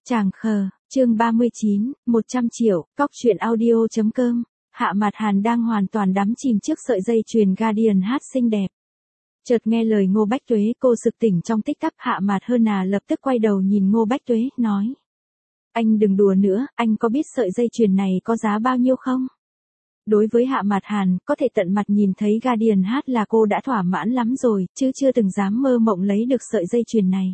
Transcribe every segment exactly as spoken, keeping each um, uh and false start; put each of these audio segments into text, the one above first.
Tràng khờ, chương ba mươi chín, một trăm triệu, cóc truyện audio.com, Hạ Mạt Hàn đang hoàn toàn đắm chìm trước sợi dây chuyền Guardian hát xinh đẹp. Chợt nghe lời Ngô Bách Tuế, cô sực tỉnh trong tích tắc. Hạ Mạt Hơn à lập tức quay đầu nhìn Ngô Bách Tuế, nói. Anh đừng đùa nữa, anh có biết sợi dây chuyền này có giá bao nhiêu không? Đối với Hạ Mạt Hàn, có thể tận mặt nhìn thấy Guardian hát là cô đã thỏa mãn lắm rồi, chứ chưa từng dám mơ mộng lấy được sợi dây chuyền này.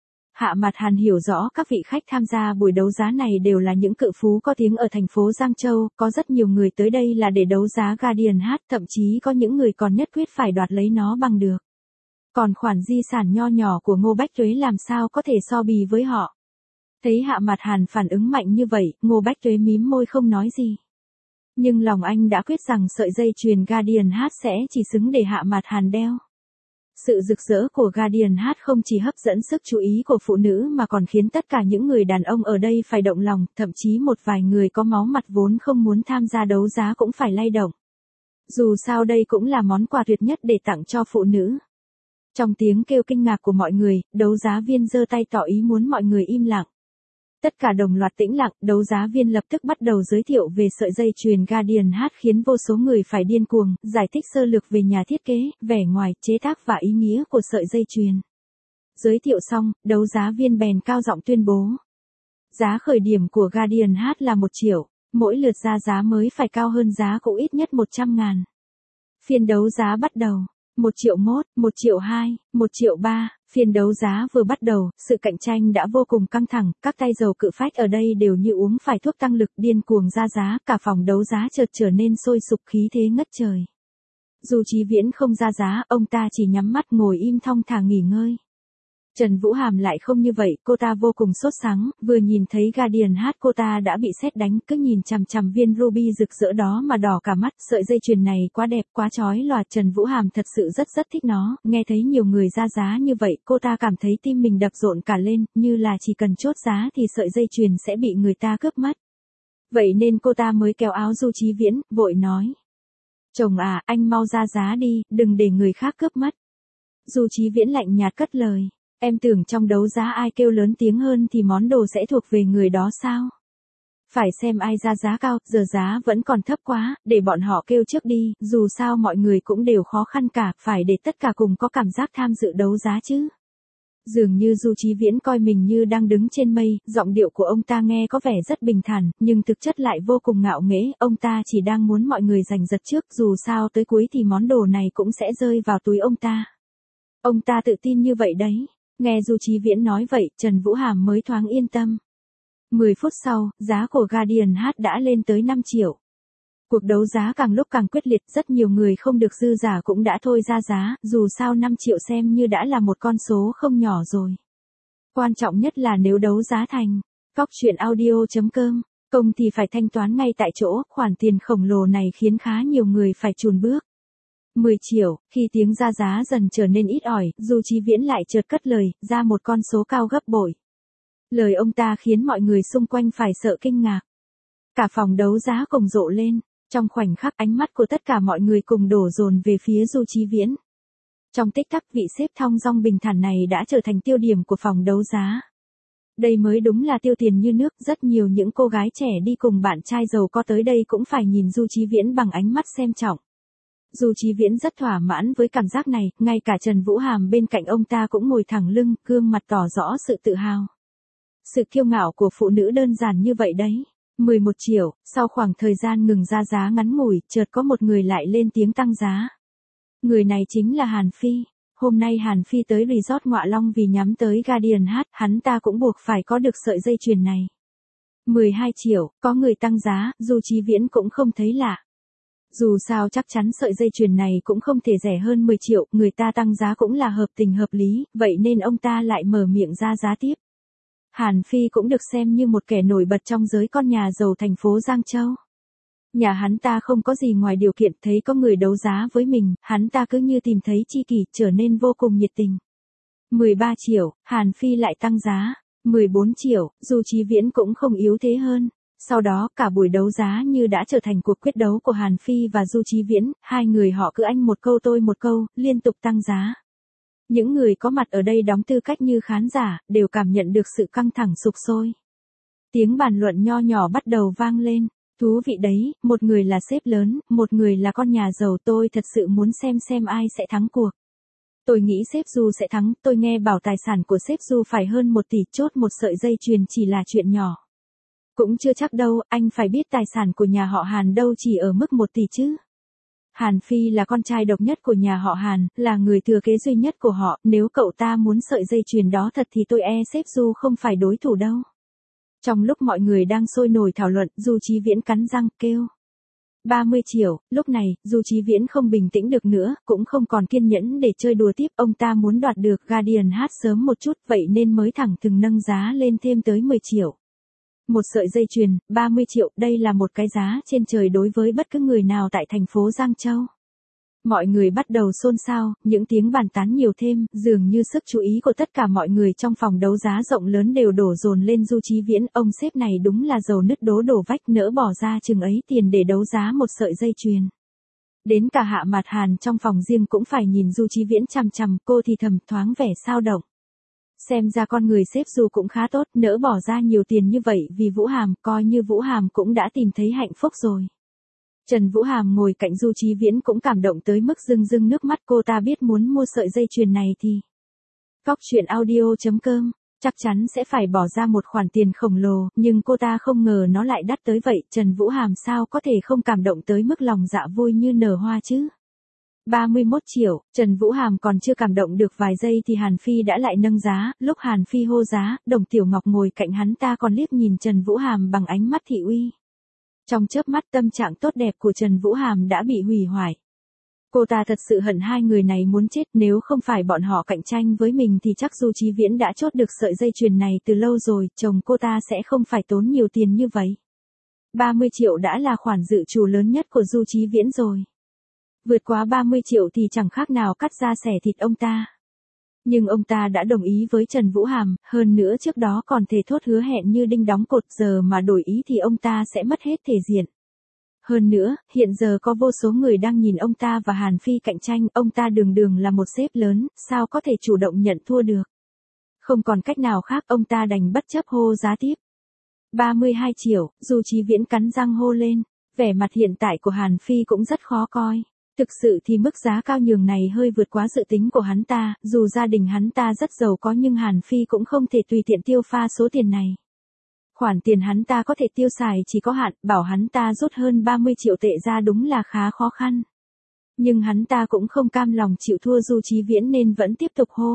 Hạ Mạt Hàn hiểu rõ các vị khách tham gia buổi đấu giá này đều là những cự phú có tiếng ở thành phố Giang Châu, có rất nhiều người tới đây là để đấu giá Guardian hát, thậm chí có những người còn nhất quyết phải đoạt lấy nó bằng được. Còn khoản di sản nho nhỏ của Ngô Bách Tuế làm sao có thể so bì với họ. Thấy Hạ Mạt Hàn phản ứng mạnh như vậy, Ngô Bách Tuế mím môi không nói gì. Nhưng lòng anh đã quyết rằng sợi dây chuyền Guardian hát sẽ chỉ xứng để Hạ Mạt Hàn đeo. Sự rực rỡ của Guardian hát không chỉ hấp dẫn sức chú ý của phụ nữ mà còn khiến tất cả những người đàn ông ở đây phải động lòng, thậm chí một vài người có máu mặt vốn không muốn tham gia đấu giá cũng phải lay động. Dù sao đây cũng là món quà tuyệt nhất để tặng cho phụ nữ. Trong tiếng kêu kinh ngạc của mọi người, đấu giá viên giơ tay tỏ ý muốn mọi người im lặng. Tất cả đồng loạt tĩnh lặng, đấu giá viên lập tức bắt đầu giới thiệu về sợi dây chuyền Guardian hát khiến vô số người phải điên cuồng, giải thích sơ lược về nhà thiết kế, vẻ ngoài, chế tác và ý nghĩa của sợi dây chuyền. Giới thiệu xong, đấu giá viên bèn cao giọng tuyên bố. Giá khởi điểm của Guardian hát là một triệu, mỗi lượt ra giá mới phải cao hơn giá cũ ít nhất một trăm ngàn. Phiên đấu giá bắt đầu. một triệu mốt, một triệu hai, một triệu ba, phiên đấu giá vừa bắt đầu, sự cạnh tranh đã vô cùng căng thẳng, các tay giàu cự phách ở đây đều như uống phải thuốc tăng lực điên cuồng ra giá, cả phòng đấu giá chợt trở nên sôi sục khí thế ngất trời. Dù Chí Viễn không ra giá, ông ta chỉ nhắm mắt ngồi im thong thả nghỉ ngơi. Trần Vũ Hàm lại không như vậy, cô ta vô cùng sốt sắng, vừa nhìn thấy Guardian hát cô ta đã bị sét đánh, cứ nhìn chằm chằm viên ruby rực rỡ đó mà đỏ cả mắt, sợi dây chuyền này quá đẹp, quá chói lòa, Trần Vũ Hàm thật sự rất rất thích nó, nghe thấy nhiều người ra giá như vậy, cô ta cảm thấy tim mình đập rộn cả lên, như là chỉ cần chốt giá thì sợi dây chuyền sẽ bị người ta cướp mất. Vậy nên cô ta mới kéo áo Du Chí Viễn, vội nói. Chồng à, anh mau ra giá đi, đừng để người khác cướp mất. Du Chí Viễn lạnh nhạt cất lời. Em tưởng trong đấu giá ai kêu lớn tiếng hơn thì món đồ sẽ thuộc về người đó sao? Phải xem ai ra giá cao, giờ giá vẫn còn thấp quá, để bọn họ kêu trước đi, dù sao mọi người cũng đều khó khăn cả, phải để tất cả cùng có cảm giác tham dự đấu giá chứ. Dường như Du Chí Viễn coi mình như đang đứng trên mây, giọng điệu của ông ta nghe có vẻ rất bình thản, nhưng thực chất lại vô cùng ngạo nghễ, ông ta chỉ đang muốn mọi người giành giật trước, dù sao tới cuối thì món đồ này cũng sẽ rơi vào túi ông ta. Ông ta tự tin như vậy đấy. Nghe Du Chí Viễn nói vậy, Trần Vũ Hàm mới thoáng yên tâm. mười phút sau, giá của Guardian hát đã lên tới năm triệu. Cuộc đấu giá càng lúc càng quyết liệt, rất nhiều người không được dư giả cũng đã thôi ra giá, dù sao năm triệu xem như đã là một con số không nhỏ rồi. Quan trọng nhất là nếu đấu giá thành, cóc truyện audio.com, công thì phải thanh toán ngay tại chỗ, khoản tiền khổng lồ này khiến khá nhiều người phải chùn bước. mười triệu, khi tiếng ra giá dần trở nên ít ỏi, Du Chí Viễn lại chợt cất lời, ra một con số cao gấp bội. Lời ông ta khiến mọi người xung quanh phải sợ kinh ngạc. Cả phòng đấu giá cùng rộ lên, trong khoảnh khắc ánh mắt của tất cả mọi người cùng đổ dồn về phía Du Chí Viễn. Trong tích tắc vị sếp thong dong bình thản này đã trở thành tiêu điểm của phòng đấu giá. Đây mới đúng là tiêu tiền như nước, rất nhiều những cô gái trẻ đi cùng bạn trai giàu có tới đây cũng phải nhìn Du Chí Viễn bằng ánh mắt xem trọng. Du Chí Viễn rất thỏa mãn với cảm giác này, ngay cả Trần Vũ Hàm bên cạnh ông ta cũng ngồi thẳng lưng, gương mặt tỏ rõ sự tự hào. Sự kiêu ngạo của phụ nữ đơn giản như vậy đấy. mười một triệu, sau khoảng thời gian ngừng ra giá ngắn ngủi, chợt có một người lại lên tiếng tăng giá. Người này chính là Hàn Phi. Hôm nay Hàn Phi tới resort Ngọa Long vì nhắm tới Guardian hát, hắn ta cũng buộc phải có được sợi dây chuyền này. mười hai triệu, có người tăng giá, Du Chí Viễn cũng không thấy lạ. Dù sao chắc chắn sợi dây chuyền này cũng không thể rẻ hơn mười triệu, người ta tăng giá cũng là hợp tình hợp lý, vậy nên ông ta lại mở miệng ra giá tiếp. Hàn Phi cũng được xem như một kẻ nổi bật trong giới con nhà giàu thành phố Giang Châu. Nhà hắn ta không có gì ngoài điều kiện, thấy có người đấu giá với mình, hắn ta cứ như tìm thấy tri kỷ, trở nên vô cùng nhiệt tình. mười ba triệu, Hàn Phi lại tăng giá. mười bốn triệu, Du Chí Viễn cũng không yếu thế hơn. Sau đó, cả buổi đấu giá như đã trở thành cuộc quyết đấu của Hàn Phi và Du Chí Viễn, hai người họ cứ anh một câu tôi một câu, liên tục tăng giá. Những người có mặt ở đây đóng tư cách như khán giả, đều cảm nhận được sự căng thẳng sục sôi. Tiếng bàn luận nho nhỏ bắt đầu vang lên. Thú vị đấy, một người là sếp lớn, một người là con nhà giàu, tôi thật sự muốn xem xem ai sẽ thắng cuộc. Tôi nghĩ sếp Du sẽ thắng, tôi nghe bảo tài sản của sếp Du phải hơn một tỷ, chốt một sợi dây chuyền chỉ là chuyện nhỏ. Cũng chưa chắc đâu, anh phải biết tài sản của nhà họ Hàn đâu chỉ ở mức một tỷ chứ. Hàn Phi là con trai độc nhất của nhà họ Hàn, là người thừa kế duy nhất của họ, nếu cậu ta muốn sợi dây chuyền đó thật thì tôi e sếp Du không phải đối thủ đâu. Trong lúc mọi người đang sôi nổi thảo luận, Du Chí Viễn cắn răng, kêu. ba mươi triệu, lúc này, Du Chí Viễn không bình tĩnh được nữa, cũng không còn kiên nhẫn để chơi đùa tiếp, ông ta muốn đoạt được Guardian hát sớm một chút, vậy nên mới thẳng thừng nâng giá lên thêm tới mười triệu. Một sợi dây chuyền, ba mươi triệu, đây là một cái giá trên trời đối với bất cứ người nào tại thành phố Giang Châu. Mọi người bắt đầu xôn xao, những tiếng bàn tán nhiều thêm, dường như sức chú ý của tất cả mọi người trong phòng đấu giá rộng lớn đều đổ dồn lên Du Chí Viễn, ông sếp này đúng là giàu nứt đố đổ vách, nỡ bỏ ra chừng ấy tiền để đấu giá một sợi dây chuyền. Đến cả Hạ Mạt Hàn trong phòng riêng cũng phải nhìn Du Chí Viễn chằm chằm, cô thì thầm thoáng vẻ sao động. Xem ra con người sếp Du cũng khá tốt, nỡ bỏ ra nhiều tiền như vậy vì Vũ Hàm, coi như Vũ Hàm cũng đã tìm thấy hạnh phúc rồi. Trần Vũ Hàm ngồi cạnh Du Chí Viễn cũng cảm động tới mức rưng rưng nước mắt, cô ta biết muốn mua sợi dây chuyền này thì Cóc truyện audio chấm com chắc chắn sẽ phải bỏ ra một khoản tiền khổng lồ, nhưng cô ta không ngờ nó lại đắt tới vậy, Trần Vũ Hàm sao có thể không cảm động tới mức lòng dạ vui như nở hoa chứ. ba mươi mốt triệu, Trần Vũ Hàm còn chưa cảm động được vài giây thì Hàn Phi đã lại nâng giá, lúc Hàn Phi hô giá, Đồng Tiểu Ngọc ngồi cạnh hắn ta còn liếc nhìn Trần Vũ Hàm bằng ánh mắt thị uy. Trong chớp mắt tâm trạng tốt đẹp của Trần Vũ Hàm đã bị hủy hoại. Cô ta thật sự hận hai người này muốn chết, nếu không phải bọn họ cạnh tranh với mình thì chắc Du Chí Viễn đã chốt được sợi dây chuyền này từ lâu rồi, chồng cô ta sẽ không phải tốn nhiều tiền như vậy. ba mươi triệu đã là khoản dự trù lớn nhất của Du Chí Viễn rồi. Vượt quá ba mươi triệu thì chẳng khác nào cắt da xẻ thịt ông ta. Nhưng ông ta đã đồng ý với Trần Vũ Hàm, hơn nữa trước đó còn thề thốt hứa hẹn như đinh đóng cột, giờ mà đổi ý thì ông ta sẽ mất hết thể diện. Hơn nữa, hiện giờ có vô số người đang nhìn ông ta và Hàn Phi cạnh tranh, ông ta đường đường là một sếp lớn, sao có thể chủ động nhận thua được. Không còn cách nào khác, ông ta đành bất chấp hô giá tiếp. ba mươi hai triệu, Du Chí Viễn cắn răng hô lên, vẻ mặt hiện tại của Hàn Phi cũng rất khó coi. Thực sự thì mức giá cao nhường này hơi vượt quá dự tính của hắn ta, dù gia đình hắn ta rất giàu có nhưng Hàn Phi cũng không thể tùy tiện tiêu pha số tiền này. Khoản tiền hắn ta có thể tiêu xài chỉ có hạn, bảo hắn ta rút hơn ba mươi triệu tệ ra đúng là khá khó khăn. Nhưng hắn ta cũng không cam lòng chịu thua Du Chí Viễn nên vẫn tiếp tục hô.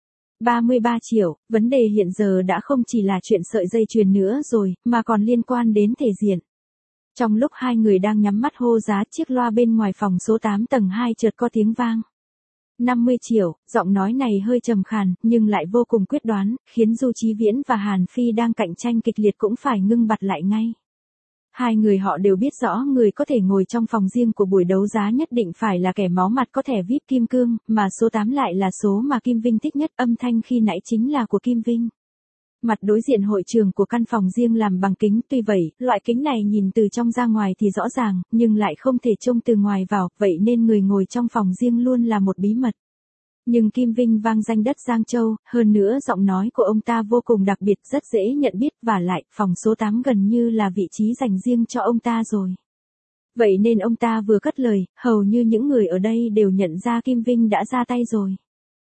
ba mươi ba triệu, vấn đề hiện giờ đã không chỉ là chuyện sợi dây chuyền nữa rồi, mà còn liên quan đến thể diện. Trong lúc hai người đang nhắm mắt hô giá, chiếc loa bên ngoài phòng số tám tầng hai chợt có tiếng vang. năm mươi triệu, giọng nói này hơi trầm khàn, nhưng lại vô cùng quyết đoán, khiến Du Chí Viễn và Hàn Phi đang cạnh tranh kịch liệt cũng phải ngưng bặt lại ngay. Hai người họ đều biết rõ người có thể ngồi trong phòng riêng của buổi đấu giá nhất định phải là kẻ máu mặt có thẻ vi ai pi kim cương, mà số tám lại là số mà Kim Vinh thích nhất, âm thanh khi nãy chính là của Kim Vinh. Mặt đối diện hội trường của căn phòng riêng làm bằng kính, tuy vậy, loại kính này nhìn từ trong ra ngoài thì rõ ràng, nhưng lại không thể trông từ ngoài vào, vậy nên người ngồi trong phòng riêng luôn là một bí mật. Nhưng Kim Vinh vang danh đất Giang Châu, hơn nữa giọng nói của ông ta vô cùng đặc biệt, rất dễ nhận biết, và lại, phòng số tám gần như là vị trí dành riêng cho ông ta rồi. Vậy nên ông ta vừa cất lời, hầu như những người ở đây đều nhận ra Kim Vinh đã ra tay rồi.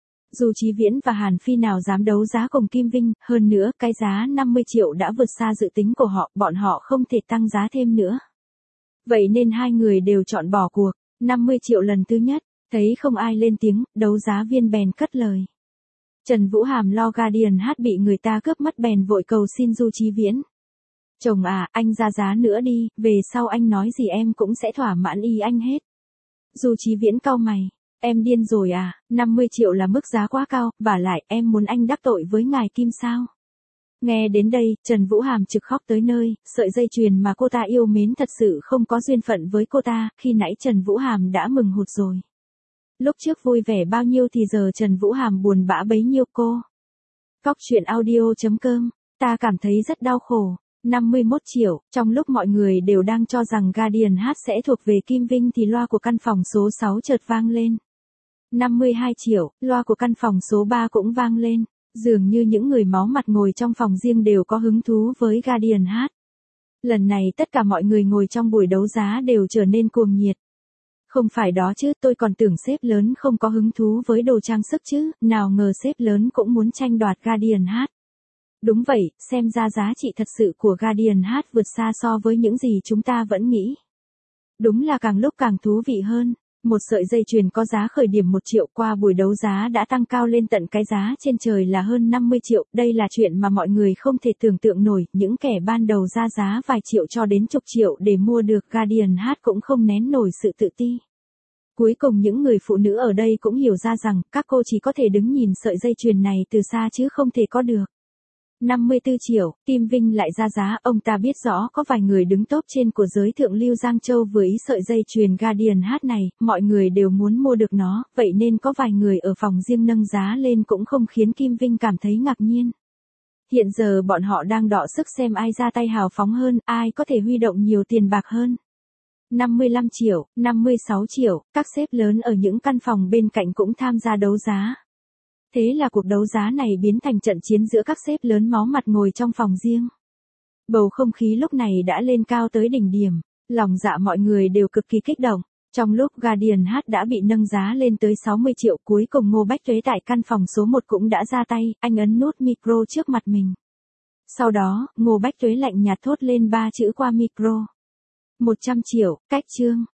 Du Chí Viễn và Hàn Phi nào dám đấu giá cùng Kim Vinh, hơn nữa, cái giá năm mươi triệu đã vượt xa dự tính của họ, bọn họ không thể tăng giá thêm nữa. Vậy nên hai người đều chọn bỏ cuộc, năm mươi triệu lần thứ nhất, thấy không ai lên tiếng, đấu giá viên bèn cất lời. Trần Vũ Hàm lo Guardian hát bị người ta cướp mất bèn vội cầu xin Du Chí Viễn. Chồng à, anh ra giá nữa đi, về sau anh nói gì em cũng sẽ thỏa mãn ý anh hết. Du Chí Viễn cau mày. Em điên rồi à, năm mươi triệu là mức giá quá cao, vả lại em muốn anh đắc tội với ngài Kim sao? Nghe đến đây, Trần Vũ Hàm trực khóc tới nơi, sợi dây chuyền mà cô ta yêu mến thật sự không có duyên phận với cô ta, khi nãy Trần Vũ Hàm đã mừng hụt rồi. Lúc trước vui vẻ bao nhiêu thì giờ Trần Vũ Hàm buồn bã bấy nhiêu cô. Cóc truyện audio chấm com, ta cảm thấy rất đau khổ. năm mươi mốt triệu, trong lúc mọi người đều đang cho rằng Guardian hát sẽ thuộc về Kim Vinh thì loa của căn phòng số sáu chợt vang lên. năm mươi hai triệu, loa của căn phòng số ba cũng vang lên. Dường như những người máu mặt ngồi trong phòng riêng đều có hứng thú với Guardian hát. Lần này tất cả mọi người ngồi trong buổi đấu giá đều trở nên cuồng nhiệt. Không phải đó chứ, tôi còn tưởng sếp lớn không có hứng thú với đồ trang sức chứ, nào ngờ sếp lớn cũng muốn tranh đoạt Guardian hát. Đúng vậy, xem ra giá trị thật sự của Guardian hát vượt xa so với những gì chúng ta vẫn nghĩ. Đúng là càng lúc càng thú vị hơn. Một sợi dây chuyền có giá khởi điểm một triệu qua buổi đấu giá đã tăng cao lên tận cái giá trên trời là hơn năm mươi triệu. Đây là chuyện mà mọi người không thể tưởng tượng nổi. Những kẻ ban đầu ra giá vài triệu cho đến chục triệu để mua được Guardian hát cũng không nén nổi sự tự ti. Cuối cùng những người phụ nữ ở đây cũng hiểu ra rằng các cô chỉ có thể đứng nhìn sợi dây chuyền này từ xa chứ không thể có được. năm mươi tư triệu, Kim Vinh lại ra giá, ông ta biết rõ có vài người đứng top trên của giới thượng lưu Giang Châu vừa ý sợi dây chuyền Guardian hát này, mọi người đều muốn mua được nó, vậy nên có vài người ở phòng riêng nâng giá lên cũng không khiến Kim Vinh cảm thấy ngạc nhiên. Hiện giờ bọn họ đang đọ sức xem ai ra tay hào phóng hơn, ai có thể huy động nhiều tiền bạc hơn. năm mươi lăm triệu, năm mươi sáu triệu, các sếp lớn ở những căn phòng bên cạnh cũng tham gia đấu giá. Thế là cuộc đấu giá này biến thành trận chiến giữa các sếp lớn máu mặt ngồi trong phòng riêng. Bầu không khí lúc này đã lên cao tới đỉnh điểm, lòng dạ mọi người đều cực kỳ kích động. Trong lúc Guardian hát đã bị nâng giá lên tới sáu mươi triệu, cuối cùng Ngô Bách Tuế tại căn phòng số một cũng đã ra tay, anh ấn nút micro trước mặt mình. Sau đó, Ngô Bách Tuế lạnh nhạt thốt lên ba chữ qua micro. một trăm triệu, cách chương.